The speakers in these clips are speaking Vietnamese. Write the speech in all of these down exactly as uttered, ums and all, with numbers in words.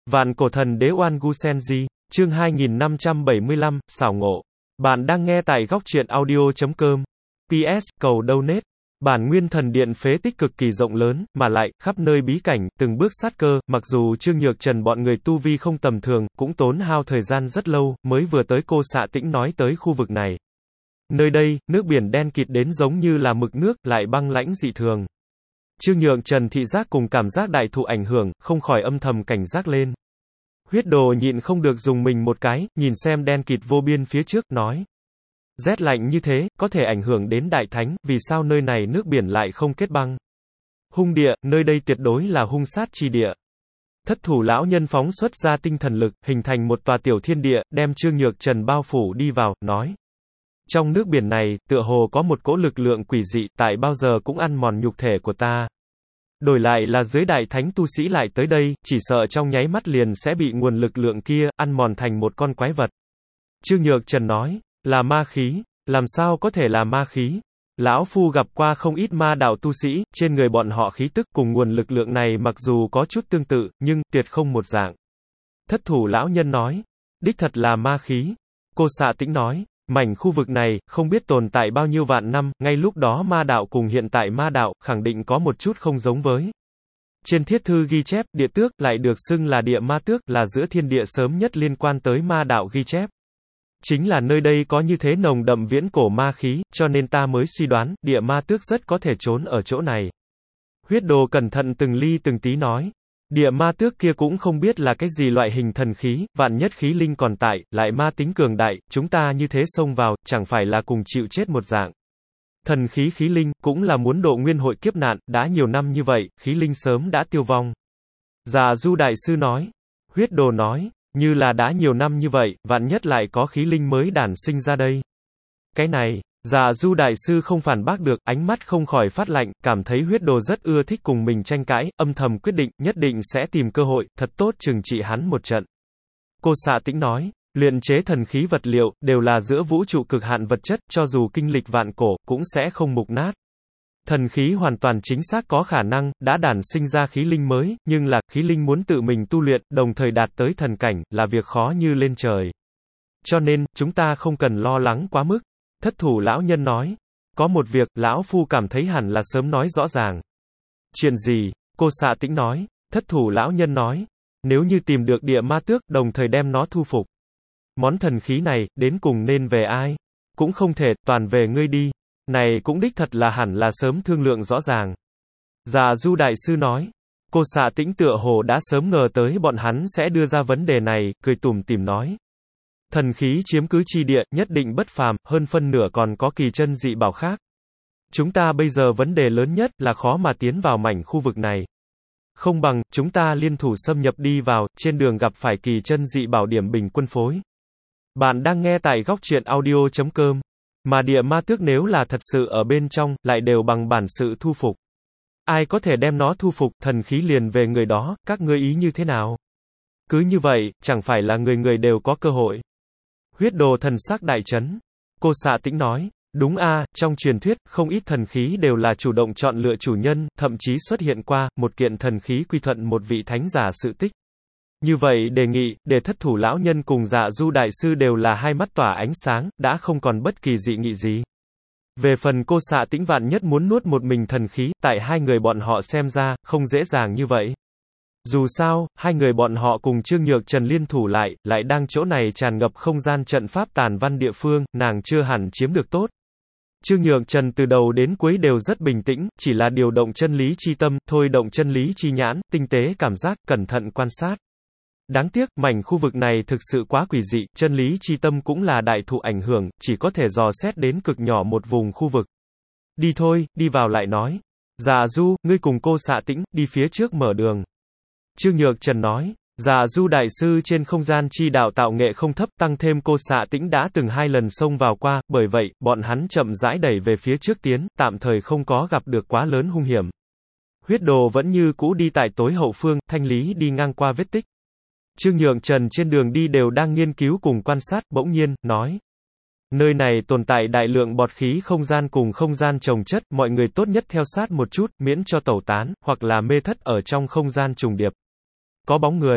Vạn cổ thần đế Oan Gu Senji, chương hai nghìn năm trăm bảy mươi lăm, xảo ngộ. Bạn đang nghe tại góc truyện audio chấm com. pê ét, cầu donate. Bản nguyên thần điện phế tích cực kỳ rộng lớn, mà lại, khắp nơi bí cảnh, từng bước sát cơ, mặc dù Trương Nhược Trần bọn người tu vi không tầm thường, cũng tốn hao thời gian rất lâu, mới vừa tới Cô Xạ Tĩnh nói tới khu vực này. Nơi đây, nước biển đen kịt đến giống như là mực nước, lại băng lãnh dị thường. Trương Nhược Trần thị giác cùng cảm giác đại thụ ảnh hưởng, không khỏi âm thầm cảnh giác lên. Huyết Đồ nhịn không được dùng mình một cái, nhìn xem đen kịt vô biên phía trước, nói. Rét lạnh như thế, có thể ảnh hưởng đến đại thánh, vì sao nơi này nước biển lại không kết băng? Hung địa, nơi đây tuyệt đối là hung sát chi địa. Thất thủ lão nhân phóng xuất ra tinh thần lực, hình thành một tòa tiểu thiên địa, đem Trương Nhược Trần bao phủ đi vào, nói. Trong nước biển này, tựa hồ có một cỗ lực lượng quỷ dị, tại bao giờ cũng ăn mòn nhục thể của ta. Đổi lại là dưới đại thánh tu sĩ lại tới đây, chỉ sợ trong nháy mắt liền sẽ bị nguồn lực lượng kia, ăn mòn thành một con quái vật. Trương Nhược Trần nói, là ma khí, làm sao có thể là ma khí? Lão Phu gặp qua không ít ma đạo tu sĩ, trên người bọn họ khí tức cùng nguồn lực lượng này mặc dù có chút tương tự, nhưng, tuyệt không một dạng. Thất thủ lão nhân nói, đích thật là ma khí. Cô Xạ Tĩnh nói, mảnh khu vực này, không biết tồn tại bao nhiêu vạn năm, ngay lúc đó ma đạo cùng hiện tại ma đạo, khẳng định có một chút không giống với. Trên thiết thư ghi chép, địa tước, lại được xưng là địa ma tước, là giữa thiên địa sớm nhất liên quan tới ma đạo ghi chép. Chính là nơi đây có như thế nồng đậm viễn cổ ma khí, cho nên ta mới suy đoán, địa ma tước rất có thể trốn ở chỗ này. Huyết Đồ cẩn thận từng ly từng tí nói. Địa ma tước kia cũng không biết là cái gì loại hình thần khí, vạn nhất khí linh còn tại, lại ma tính cường đại, chúng ta như thế xông vào, chẳng phải là cùng chịu chết một dạng. Thần khí khí linh, cũng là muốn độ nguyên hội kiếp nạn, đã nhiều năm như vậy, khí linh sớm đã tiêu vong. Già Du Đại Sư nói. Huyết Đồ nói, như là đã nhiều năm như vậy, vạn nhất lại có khí linh mới đản sinh ra đây. Cái này, Già Du Đại Sư không phản bác được, ánh mắt không khỏi phát lạnh, cảm thấy Huyết Đồ rất ưa thích cùng mình tranh cãi, âm thầm quyết định, nhất định sẽ tìm cơ hội, thật tốt trừng trị hắn một trận. Cô Xạ Tĩnh nói, luyện chế thần khí vật liệu, đều là giữa vũ trụ cực hạn vật chất, cho dù kinh lịch vạn cổ, cũng sẽ không mục nát. Thần khí hoàn toàn chính xác có khả năng, đã đản sinh ra khí linh mới, nhưng là, khí linh muốn tự mình tu luyện, đồng thời đạt tới thần cảnh, là việc khó như lên trời. Cho nên, chúng ta không cần lo lắng quá mức. Thất thủ lão nhân nói. Có một việc, lão Phu cảm thấy hẳn là sớm nói rõ ràng. Chuyện gì? Cô Xạ Tĩnh nói. Thất thủ lão nhân nói. Nếu như tìm được địa ma tước, đồng thời đem nó thu phục. Món thần khí này, đến cùng nên về ai? Cũng không thể, toàn về ngươi đi. Này cũng đích thật là hẳn là sớm thương lượng rõ ràng. Già Du Đại Sư nói. Cô Xạ Tĩnh tựa hồ đã sớm ngờ tới bọn hắn sẽ đưa ra vấn đề này, cười tủm tỉm nói. Thần khí chiếm cứ chi địa, nhất định bất phàm, hơn phân nửa còn có kỳ chân dị bảo khác. Chúng ta bây giờ vấn đề lớn nhất là khó mà tiến vào mảnh khu vực này. Không bằng, chúng ta liên thủ xâm nhập đi vào, trên đường gặp phải kỳ chân dị bảo điểm bình quân phối. Bạn đang nghe tại góc truyện audio chấm com. Mà địa ma tước nếu là thật sự ở bên trong, lại đều bằng bản sự thu phục. Ai có thể đem nó thu phục, thần khí liền về người đó, các ngươi ý như thế nào? Cứ như vậy, chẳng phải là người người đều có cơ hội. Huyết Đồ thần sắc đại chấn. Cô Xạ Tĩnh nói, đúng a, trong truyền thuyết, không ít thần khí đều là chủ động chọn lựa chủ nhân, thậm chí xuất hiện qua, một kiện thần khí quy thuận một vị thánh giả sự tích. Như vậy đề nghị, để thất thủ lão nhân cùng Dạ Du Đại Sư đều là hai mắt tỏa ánh sáng, đã không còn bất kỳ dị nghị gì. Về phần cô Xạ Tĩnh vạn nhất muốn nuốt một mình thần khí, tại hai người bọn họ xem ra, không dễ dàng như vậy. Dù sao, hai người bọn họ cùng Trương Nhược Trần liên thủ lại, lại đang chỗ này tràn ngập không gian trận pháp tàn văn địa phương, nàng chưa hẳn chiếm được tốt. Trương Nhược Trần từ đầu đến cuối đều rất bình tĩnh, chỉ là điều động chân lý chi tâm, thôi động chân lý chi nhãn, tinh tế cảm giác, cẩn thận quan sát. Đáng tiếc, mảnh khu vực này thực sự quá quỷ dị, chân lý chi tâm cũng là đại thụ ảnh hưởng, chỉ có thể dò xét đến cực nhỏ một vùng khu vực. Đi thôi, đi vào lại nói. Già Du, ngươi cùng cô Xạ Tĩnh, đi phía trước mở đường. Trương Nhược Trần nói, Già Du Đại Sư trên không gian chi đạo tạo nghệ không thấp, tăng thêm cô Xạ Tĩnh đã từng hai lần xông vào qua, bởi vậy, bọn hắn chậm rãi đẩy về phía trước tiến, tạm thời không có gặp được quá lớn hung hiểm. Huyết Đồ vẫn như cũ đi tại tối hậu phương, Thanh Lý đi ngang qua vết tích. Trương Nhược Trần trên đường đi đều đang nghiên cứu cùng quan sát, bỗng nhiên, nói. Nơi này tồn tại đại lượng bọt khí không gian cùng không gian chồng chất, mọi người tốt nhất theo sát một chút, miễn cho tẩu tán, hoặc là mê thất ở trong không gian trùng điệp. Có bóng người.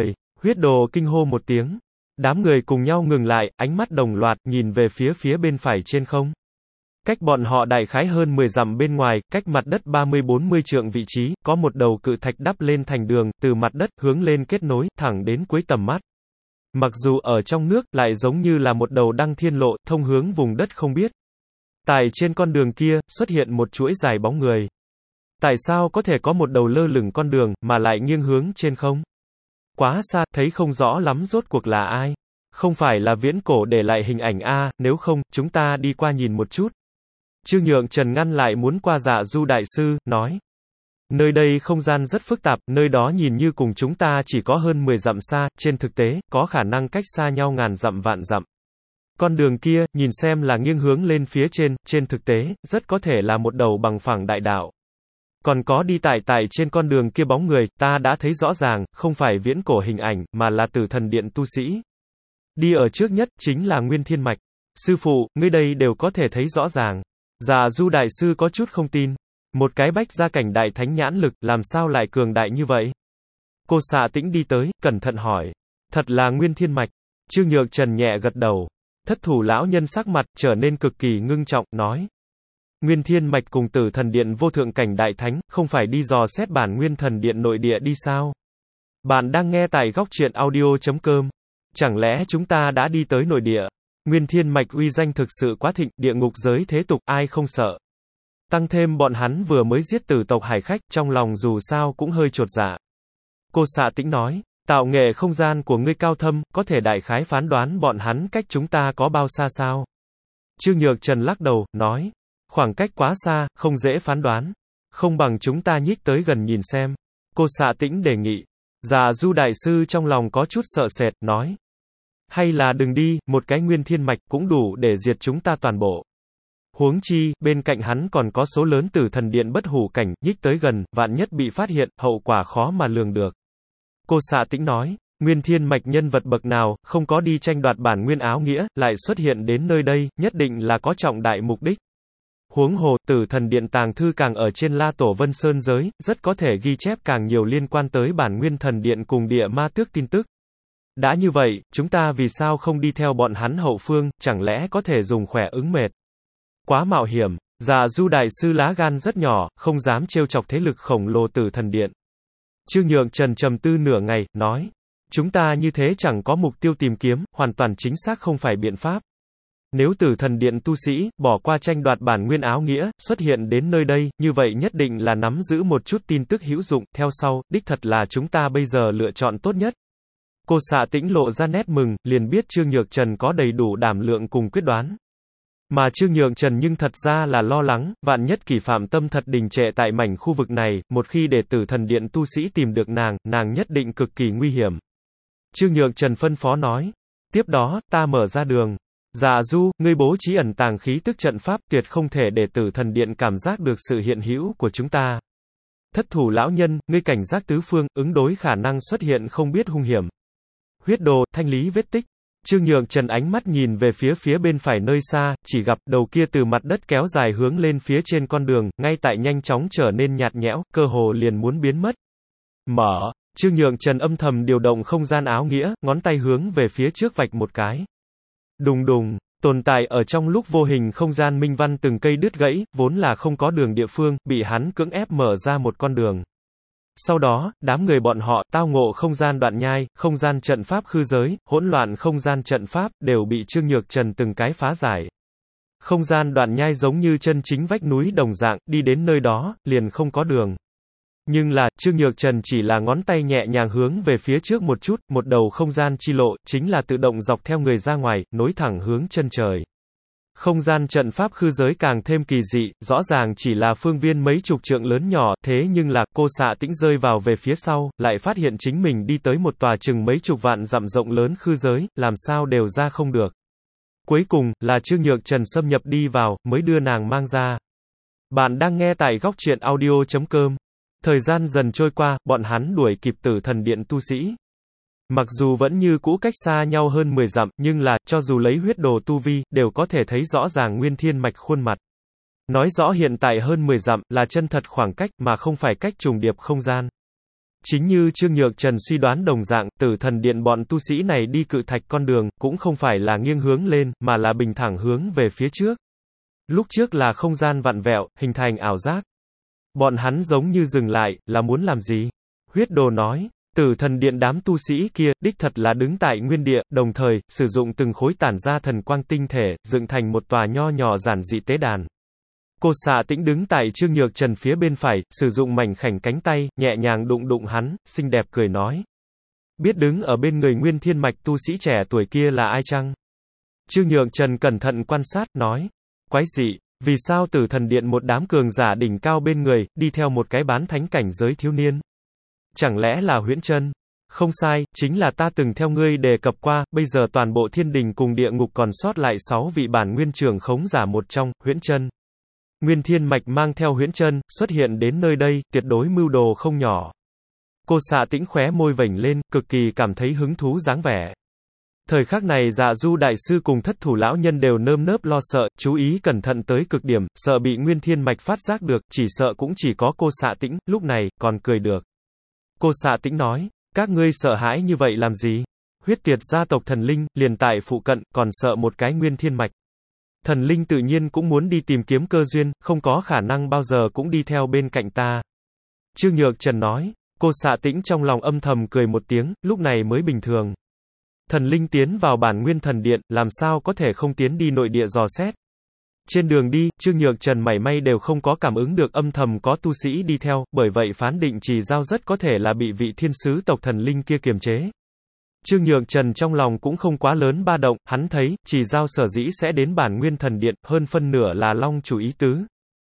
Huyết đồ kinh hô một tiếng. Đám người cùng nhau ngừng lại, ánh mắt đồng loạt, nhìn về phía phía bên phải trên không. Cách bọn họ đại khái hơn mười dặm bên ngoài, cách mặt đất ba mươi bốn mươi trượng vị trí, có một đầu cự thạch đắp lên thành đường, từ mặt đất, hướng lên kết nối, thẳng đến cuối tầm mắt. Mặc dù ở trong nước, lại giống như là một đầu đăng thiên lộ, thông hướng vùng đất không biết. Tại trên con đường kia, xuất hiện một chuỗi dài bóng người. Tại sao có thể có một đầu lơ lửng con đường, mà lại nghiêng hướng trên không? Quá xa, thấy không rõ lắm rốt cuộc là ai. Không phải là viễn cổ để lại hình ảnh a, nếu không, chúng ta đi qua nhìn một chút. Trương Nhượng Trần ngăn lại muốn qua Dạ Du đại sư, nói. Nơi đây không gian rất phức tạp, nơi đó nhìn như cùng chúng ta chỉ có hơn mười dặm xa, trên thực tế, có khả năng cách xa nhau ngàn dặm vạn dặm. Con đường kia, nhìn xem là nghiêng hướng lên phía trên, trên thực tế, rất có thể là một đầu bằng phẳng đại đạo. Còn có đi tại tại trên con đường kia bóng người, ta đã thấy rõ ràng, không phải viễn cổ hình ảnh, mà là Tử Thần Điện tu sĩ. Đi ở trước nhất, chính là Nguyên Thiên Mạch. Sư phụ, ngươi đây đều có thể thấy rõ ràng. Dạ Du đại sư có chút không tin. Một cái bách gia cảnh đại thánh nhãn lực, làm sao lại cường đại như vậy? Cô Xạ Tĩnh đi tới, cẩn thận hỏi. Thật là Nguyên Thiên Mạch. Trương Nhượng Trần nhẹ gật đầu. Thất thủ lão nhân sắc mặt, trở nên cực kỳ ngưng trọng, nói. Nguyên Thiên Mạch cùng Tử Thần Điện vô thượng cảnh đại thánh, không phải đi dò xét bản Nguyên Thần Điện nội địa đi sao? Bạn đang nghe tại góc truyện audio chấm com. Chẳng lẽ chúng ta đã đi tới nội địa? Nguyên Thiên Mạch uy danh thực sự quá thịnh, địa ngục giới thế tục, ai không sợ? Tăng thêm bọn hắn vừa mới giết tử tộc hải khách, trong lòng dù sao cũng hơi chột dạ. Cô Xạ Tĩnh nói, tạo nghệ không gian của ngươi cao thâm, có thể đại khái phán đoán bọn hắn cách chúng ta có bao xa sao? Trương Nhược Trần lắc đầu, nói, khoảng cách quá xa, không dễ phán đoán. Không bằng chúng ta nhích tới gần nhìn xem. Cô Xạ Tĩnh đề nghị. Dạ Du đại sư trong lòng có chút sợ sệt, nói. Hay là đừng đi, một cái Nguyên Thiên Mạch cũng đủ để diệt chúng ta toàn bộ. Huống chi, bên cạnh hắn còn có số lớn Tử Thần Điện bất hủ cảnh, nhích tới gần, vạn nhất bị phát hiện, hậu quả khó mà lường được. Cô Xạ Tĩnh nói, Nguyên Thiên Mạch nhân vật bậc nào, không có đi tranh đoạt bản nguyên áo nghĩa, lại xuất hiện đến nơi đây, nhất định là có trọng đại mục đích. Huống hồ, Tử Thần Điện tàng thư càng ở trên La Tổ Vân Sơn giới, rất có thể ghi chép càng nhiều liên quan tới bản Nguyên Thần Điện cùng địa ma tước tin tức. Đã như vậy, chúng ta vì sao không đi theo bọn hắn hậu phương, chẳng lẽ có thể dùng khỏe ứng mệt? Quá mạo hiểm. Dạ Du đại sư lá gan rất nhỏ, không dám trêu chọc thế lực khổng lồ Tử Thần Điện. Trương Nhượng Trần trầm tư nửa ngày, nói. Chúng ta như thế chẳng có mục tiêu tìm kiếm, hoàn toàn chính xác không phải biện pháp. Nếu Tử Thần Điện tu sĩ, bỏ qua tranh đoạt bản nguyên áo nghĩa, xuất hiện đến nơi đây, như vậy nhất định là nắm giữ một chút tin tức hữu dụng, theo sau, đích thật là chúng ta bây giờ lựa chọn tốt nhất. Cô Xạ Tĩnh lộ ra nét mừng, liền biết Trương Nhược Trần có đầy đủ đảm lượng cùng quyết đoán. Mà Trương Nhượng Trần nhưng thật ra là lo lắng, vạn nhất Kỷ Phạm Tâm thật đình trệ tại mảnh khu vực này, một khi để Tử Thần Điện tu sĩ tìm được nàng, nàng nhất định cực kỳ nguy hiểm. Trương Nhượng Trần phân phó nói, tiếp đó, ta mở ra đường. Dạ Du, ngươi bố trí ẩn tàng khí tức trận pháp, tuyệt không thể để Tử Thần Điện cảm giác được sự hiện hữu của chúng ta. Thất thủ lão nhân, ngươi cảnh giác tứ phương, ứng đối khả năng xuất hiện không biết hung hiểm. Huyết đồ, thanh lý vết tích. Trương Nhượng Trần ánh mắt nhìn về phía phía bên phải nơi xa, chỉ gặp đầu kia từ mặt đất kéo dài hướng lên phía trên con đường, ngay tại nhanh chóng trở nên nhạt nhẽo, cơ hồ liền muốn biến mất. Mở. Trương Nhượng Trần âm thầm điều động không gian áo nghĩa, ngón tay hướng về phía trước vạch một cái. Đùng đùng, tồn tại ở trong lúc vô hình không gian minh văn từng cây đứt gãy, vốn là không có đường địa phương, bị hắn cưỡng ép mở ra một con đường. Sau đó, đám người bọn họ, tao ngộ không gian đoạn nhai, không gian trận pháp khư giới, hỗn loạn không gian trận pháp, đều bị Trương Nhược Trần từng cái phá giải. Không gian đoạn nhai giống như chân chính vách núi đồng dạng, đi đến nơi đó, liền không có đường. Nhưng là, Trương Nhược Trần chỉ là ngón tay nhẹ nhàng hướng về phía trước một chút, một đầu không gian chi lộ, chính là tự động dọc theo người ra ngoài, nối thẳng hướng chân trời. Không gian trận pháp khư giới càng thêm kỳ dị, rõ ràng chỉ là phương viên mấy chục trượng lớn nhỏ, thế nhưng là, cô Xạ Tĩnh rơi vào về phía sau, lại phát hiện chính mình đi tới một tòa chừng mấy chục vạn dặm rộng lớn khư giới, làm sao đều ra không được. Cuối cùng, là Trương Nhược Trần xâm nhập đi vào, mới đưa nàng mang ra. Bạn đang nghe tại góc truyện audio chấm com. Thời gian dần trôi qua, bọn hắn đuổi kịp Tử Thần Điện tu sĩ. Mặc dù vẫn như cũ cách xa nhau hơn mười dặm, nhưng là, cho dù lấy huyết đồ tu vi, đều có thể thấy rõ ràng Nguyên Thiên Mạch khuôn mặt. Nói rõ hiện tại hơn mười dặm, là chân thật khoảng cách, mà không phải cách trùng điệp không gian. Chính như Trương Nhược Trần suy đoán đồng dạng, Tử Thần Điện bọn tu sĩ này đi cự thạch con đường, cũng không phải là nghiêng hướng lên, mà là bình thẳng hướng về phía trước. Lúc trước là không gian vặn vẹo, hình thành ảo giác. Bọn hắn giống như dừng lại, là muốn làm gì? Huyết Đồ nói, Tử Thần Điện đám tu sĩ kia, đích thật là đứng tại nguyên địa, đồng thời, sử dụng từng khối tản ra thần quang tinh thể, dựng thành một tòa nho nhỏ giản dị tế đàn. Cô Xạ Tĩnh đứng tại Trương Nhược Trần phía bên phải, sử dụng mảnh khảnh cánh tay, nhẹ nhàng đụng đụng hắn, xinh đẹp cười nói. Biết đứng ở bên người Nguyên Thiên Mạch tu sĩ trẻ tuổi kia là ai chăng? Trương Nhược Trần cẩn thận quan sát, nói. Quái dị, vì sao Tử Thần Điện một đám cường giả đỉnh cao bên người, đi theo một cái bán thánh cảnh giới thiếu niên? Chẳng lẽ là Huyễn Chân? Không sai, chính là ta từng theo ngươi đề cập qua, bây giờ toàn bộ thiên đình cùng địa ngục còn sót lại sáu vị bản nguyên trưởng khống giả một trong, Huyễn Chân. Nguyên Thiên Mạch mang theo Huyễn Chân, xuất hiện đến nơi đây, tuyệt đối mưu đồ không nhỏ. Cô Xạ Tĩnh khóe môi vểnh lên, cực kỳ cảm thấy hứng thú dáng vẻ. Thời khắc này Dạ Du đại sư cùng Thất Thủ lão nhân đều nơm nớp lo sợ, chú ý cẩn thận tới cực điểm, sợ bị Nguyên Thiên Mạch phát giác được, chỉ sợ cũng chỉ có cô Xạ Tĩnh, lúc này, còn cười được. Cô Xạ Tĩnh nói, các ngươi sợ hãi như vậy làm gì? Huyết Tuyệt gia tộc thần linh, liền tại phụ cận, còn sợ một cái Nguyên Thiên Mạch. Thần linh tự nhiên cũng muốn đi tìm kiếm cơ duyên, không có khả năng bao giờ cũng đi theo bên cạnh ta. Trương Nhược Trần nói, cô Xạ Tĩnh trong lòng âm thầm cười một tiếng, lúc này mới bình thường. Thần linh tiến vào bản nguyên thần điện, làm sao có thể không tiến đi nội địa dò xét. Trên đường đi, Trương Nhược Trần mảy may đều không có cảm ứng được âm thầm có tu sĩ đi theo, bởi vậy phán định Trì Giao rất có thể là bị vị thiên sứ tộc thần linh kia kiềm chế. Trương Nhược Trần trong lòng cũng không quá lớn ba động, hắn thấy, Trì Giao sở dĩ sẽ đến bản nguyên thần điện, hơn phân nửa là Long chủ ý tứ.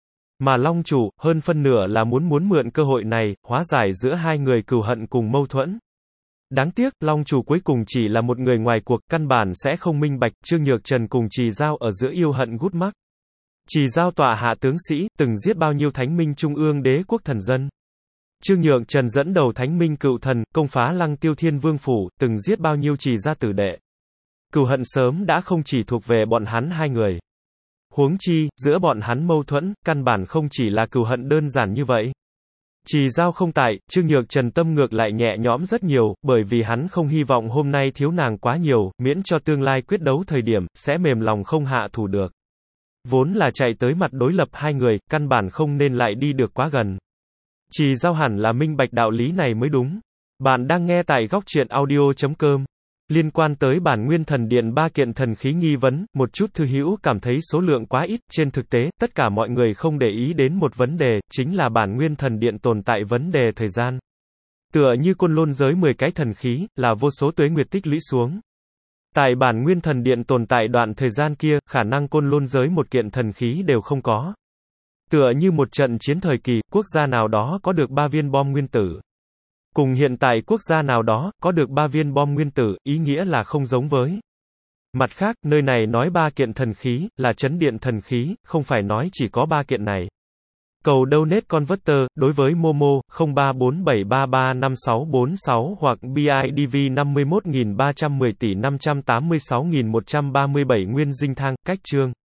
Mà Long chủ, hơn phân nửa là muốn muốn mượn cơ hội này, hóa giải giữa hai người cừu hận cùng mâu thuẫn. Đáng tiếc, Long chủ cuối cùng chỉ là một người ngoài cuộc, căn bản sẽ không minh bạch, Trương Nhược Trần cùng Trì Giao ở giữa yêu hận gút mắc. Trì Giao tọa hạ tướng sĩ, từng giết bao nhiêu thánh minh trung ương đế quốc thần dân. Trương Nhược Trần dẫn đầu thánh minh cựu thần, công phá Lăng Tiêu Thiên Vương phủ, từng giết bao nhiêu Trì gia tử đệ. Cừu hận sớm đã không chỉ thuộc về bọn hắn hai người. Huống chi, giữa bọn hắn mâu thuẫn, căn bản không chỉ là cừu hận đơn giản như vậy. Trì Giao không tại, Trương Nhược Trần tâm ngược lại nhẹ nhõm rất nhiều, bởi vì hắn không hy vọng hôm nay thiếu nàng quá nhiều, miễn cho tương lai quyết đấu thời điểm, sẽ mềm lòng không hạ thủ được. Vốn là chạy tới mặt đối lập hai người, căn bản không nên lại đi được quá gần. Trì Giao hẳn là minh bạch đạo lý này mới đúng. Bạn đang nghe tại góc truyện audio chấm com. Liên quan tới bản nguyên thần điện ba kiện thần khí nghi vấn, một chút thư hữu cảm thấy số lượng quá ít, trên thực tế, tất cả mọi người không để ý đến một vấn đề, chính là bản nguyên thần điện tồn tại vấn đề thời gian. Tựa như Côn Lôn giới mười cái thần khí, là vô số tuế nguyệt tích lũy xuống. Tại bản nguyên thần điện tồn tại đoạn thời gian kia, khả năng Côn Lôn giới một kiện thần khí đều không có. Tựa như một trận chiến thời kỳ, quốc gia nào đó có được ba viên bom nguyên tử. Cùng hiện tại quốc gia nào đó, có được ba viên bom nguyên tử, ý nghĩa là không giống với. Mặt khác, nơi này nói ba kiện thần khí, là chấn điện thần khí, không phải nói chỉ có ba kiện này. Cầu donate converter, đối với Momo, không ba bốn bảy ba ba năm sáu bốn sáu hoặc bê i đê vê năm mươi mốt nghìn ba trăm mười tỷ năm trăm tám mươi sáu nghìn một trăm ba mươi bảy Nguyên Dinh Thang, cách chương.